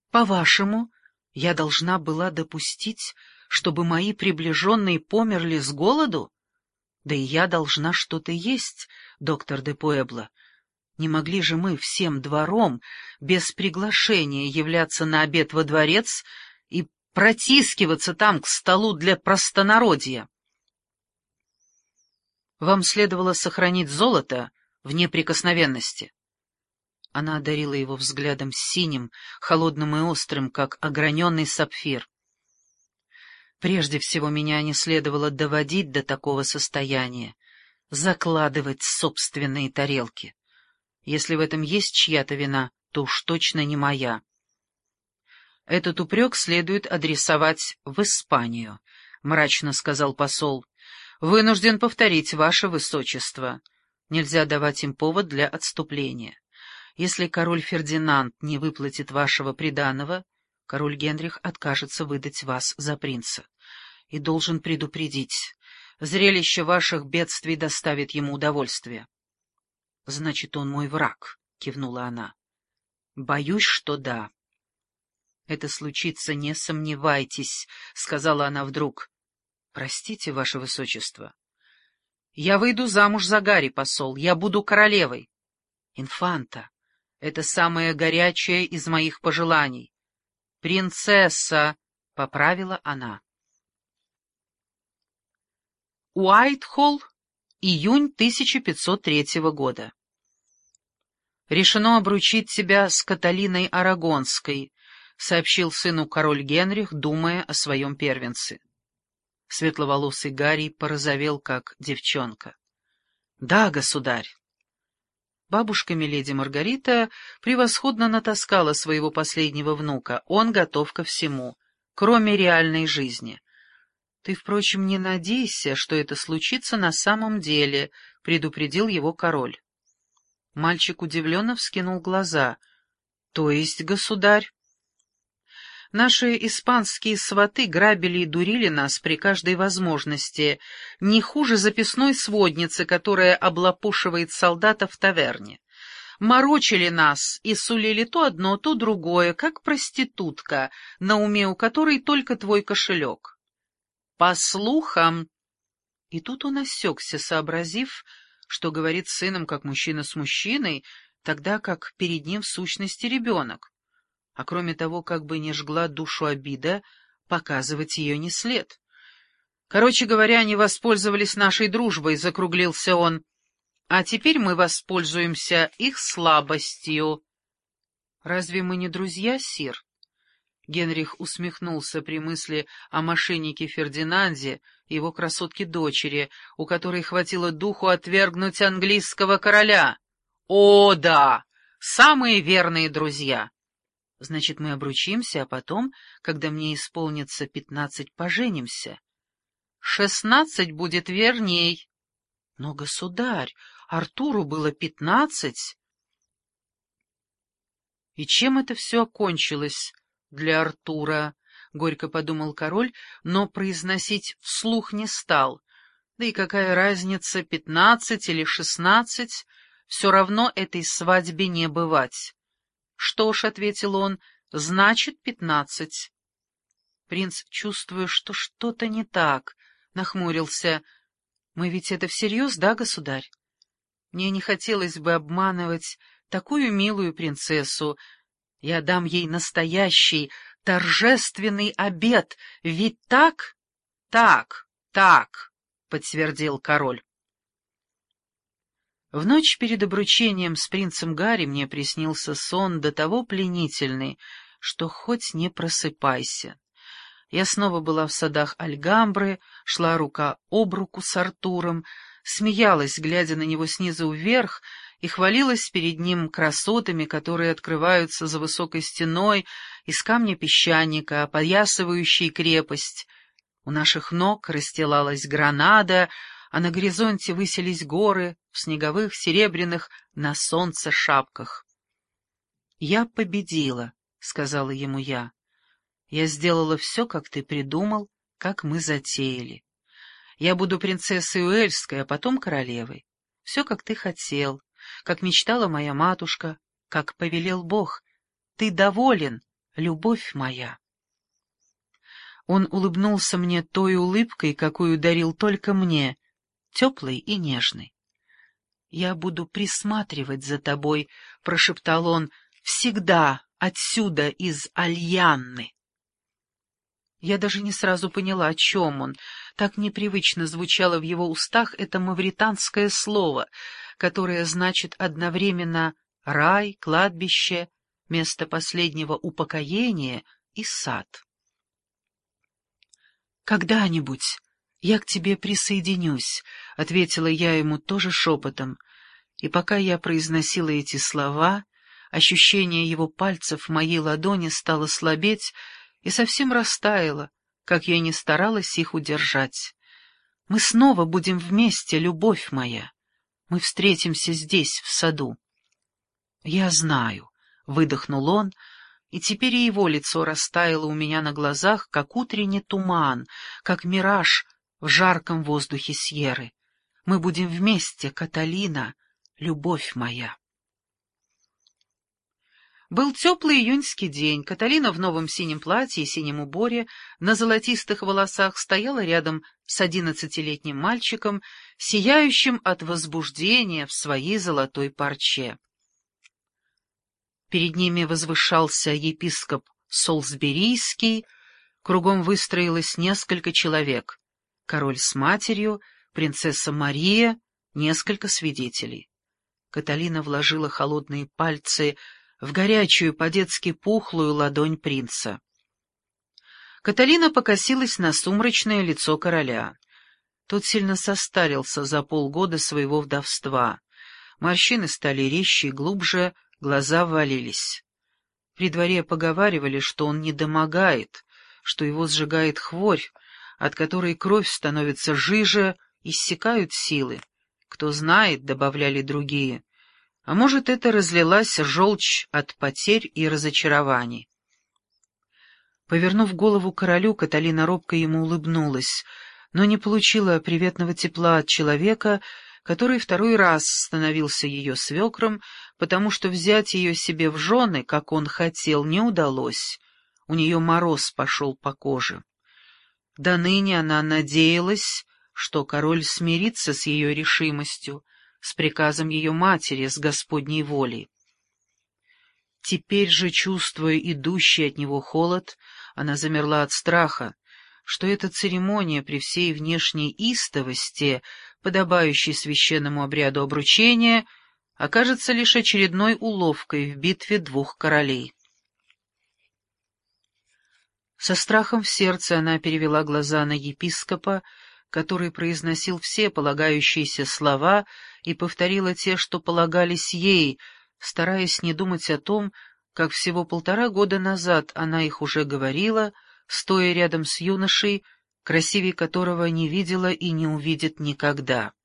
По-вашему, я должна была допустить, чтобы мои приближенные померли с голоду? Да и я должна что-то есть, доктор де Пуэбло. Не могли же мы всем двором без приглашения являться на обед во дворец и протискиваться там к столу для простонародья? Вам следовало сохранить золото в неприкосновенности. Она одарила его взглядом синим, холодным и острым, как ограненный сапфир. Прежде всего, меня не следовало доводить до такого состояния, закладывать собственные тарелки. Если в этом есть чья-то вина, то уж точно не моя. Этот упрек следует адресовать в Испанию, — мрачно сказал посол. Вынужден повторить, ваше высочество. Нельзя давать им повод для отступления. Если король Фердинанд не выплатит вашего приданого, король Генрих откажется выдать вас за принца. И должен предупредить, зрелище ваших бедствий доставит ему удовольствие. — Значит, он мой враг, — кивнула она. — Боюсь, что да. — Это случится, не сомневайтесь, — сказала она вдруг. — Простите, ваше высочество. — Я выйду замуж за Гарри, посол, я буду королевой. — Инфанта. Это самое горячее из моих пожеланий. «Принцесса», — поправила она. Уайтхолл, июнь 1503 года. «Решено обручить тебя с Каталиной Арагонской», — сообщил сыну король Генрих, думая о своем первенце. Светловолосый Гарри порозовел, как девчонка. «Да, государь». Бабушка миледи Маргарита превосходно натаскала своего последнего внука. Он готов ко всему, кроме реальной жизни. «Ты, впрочем, не надейся, что это случится на самом деле», — предупредил его король. Мальчик удивленно вскинул глаза. «То есть, государь?» «Наши испанские сваты грабили и дурили нас при каждой возможности, не хуже записной сводницы, которая облапушивает солдата в таверне. Морочили нас и сулили то одно, то другое, как проститутка, на уме у которой только твой кошелек. По слухам...» И тут он осекся, сообразив, что говорит с сыном как мужчина с мужчиной, тогда как перед ним в сущности ребенок. А кроме того, как бы не жгла душу обида, показывать ее не след. «Короче говоря, они воспользовались нашей дружбой», — закруглился он. «А теперь мы воспользуемся их слабостью». «Разве мы не друзья, сир?» Генрих усмехнулся при мысли о мошеннике Фердинанде и его красотке-дочери, у которой хватило духу отвергнуть английского короля. «О, да! Самые верные друзья!» «Значит, мы обручимся, а потом, когда мне исполнится 15, поженимся». 16 будет верней». «Но, государь, Артуру было 15». «И чем это все окончилось для Артура?» — горько подумал король, но произносить вслух не стал. «Да и какая разница, 15 или 16, все равно этой свадьбе не бывать». «Что ж», — ответил он, — «значит, 15». Принц, чувствуя, что что-то не так, нахмурился. «Мы ведь это всерьез, да, государь? Мне не хотелось бы обманывать такую милую принцессу. Я дам ей настоящий, торжественный обед, ведь так?» «Так», — подтвердил король. В ночь перед обручением с принцем Гарри мне приснился сон до того пленительный, что хоть не просыпайся. Я снова была в садах Альгамбры, шла рука об руку с Артуром, смеялась, глядя на него снизу вверх, и хвалилась перед ним красотами, которые открываются за высокой стеной из камня песчаника, опоясывающей крепость. У наших ног расстилалась Гранада, а на горизонте высились горы в снеговых, серебряных, на солнце шапках. «Я победила», — сказала ему я. «Я сделала все, как ты придумал, как мы затеяли. Я буду принцессой Уэльской, а потом королевой. Все, как ты хотел, как мечтала моя матушка, как повелел Бог. Ты доволен, любовь моя». Он улыбнулся мне той улыбкой, какую дарил только мне, теплой и нежной. «Я буду присматривать за тобой», — прошептал он, — «всегда отсюда, из Альянны». Я даже не сразу поняла, о чем он. Так непривычно звучало в его устах это мавританское слово, которое значит одновременно рай, кладбище, место последнего упокоения и сад. «Когда-нибудь я к тебе присоединюсь», — ответила я ему тоже шепотом, и пока я произносила эти слова, ощущение его пальцев в моей ладони стало слабеть и совсем растаяло, как я не старалась их удержать. «Мы снова будем вместе, любовь моя. Мы встретимся здесь, в саду». «Я знаю», — выдохнул он, и теперь и его лицо растаяло у меня на глазах, как утренний туман, как мираж в жарком воздухе Сьерры. «Мы будем вместе, Каталина, любовь моя». Был теплый июньский день. Каталина в новом синем платье и синем уборе, на золотистых волосах, стояла рядом с 11-летним мальчиком, сияющим от возбуждения в своей золотой парче. Перед ними возвышался епископ Солсберийский, кругом выстроилось несколько человек: король с матерью, принцесса Мария, несколько свидетелей. Каталина вложила холодные пальцы в горячую, по-детски пухлую ладонь принца. Каталина покосилась на сумрачное лицо короля. Тот сильно состарился за полгода своего вдовства. Морщины стали резче и глубже, глаза ввалились. При дворе поговаривали, что он недомогает, что его сжигает хворь, от которой кровь становится жиже, иссякают силы. Кто знает, — добавляли другие, — а может, это разлилась желчь от потерь и разочарований. Повернув голову королю, Каталина робко ему улыбнулась, но не получила приветного тепла от человека, который второй раз становился ее свекром, потому что взять ее себе в жены, как он хотел, не удалось. У нее мороз пошел по коже. До ныне она надеялась, что король смирится с ее решимостью, с приказом ее матери, с Господней волей. Теперь же, чувствуя идущий от него холод, она замерла от страха, что эта церемония при всей внешней истовости, подобающей священному обряду обручения, окажется лишь очередной уловкой в битве двух королей. Со страхом в сердце она перевела глаза на епископа, который произносил все полагающиеся слова и повторила те, что полагались ей, стараясь не думать о том, как всего 1,5 года назад она их уже говорила, стоя рядом с юношей, красивее которого не видела и не увидит никогда.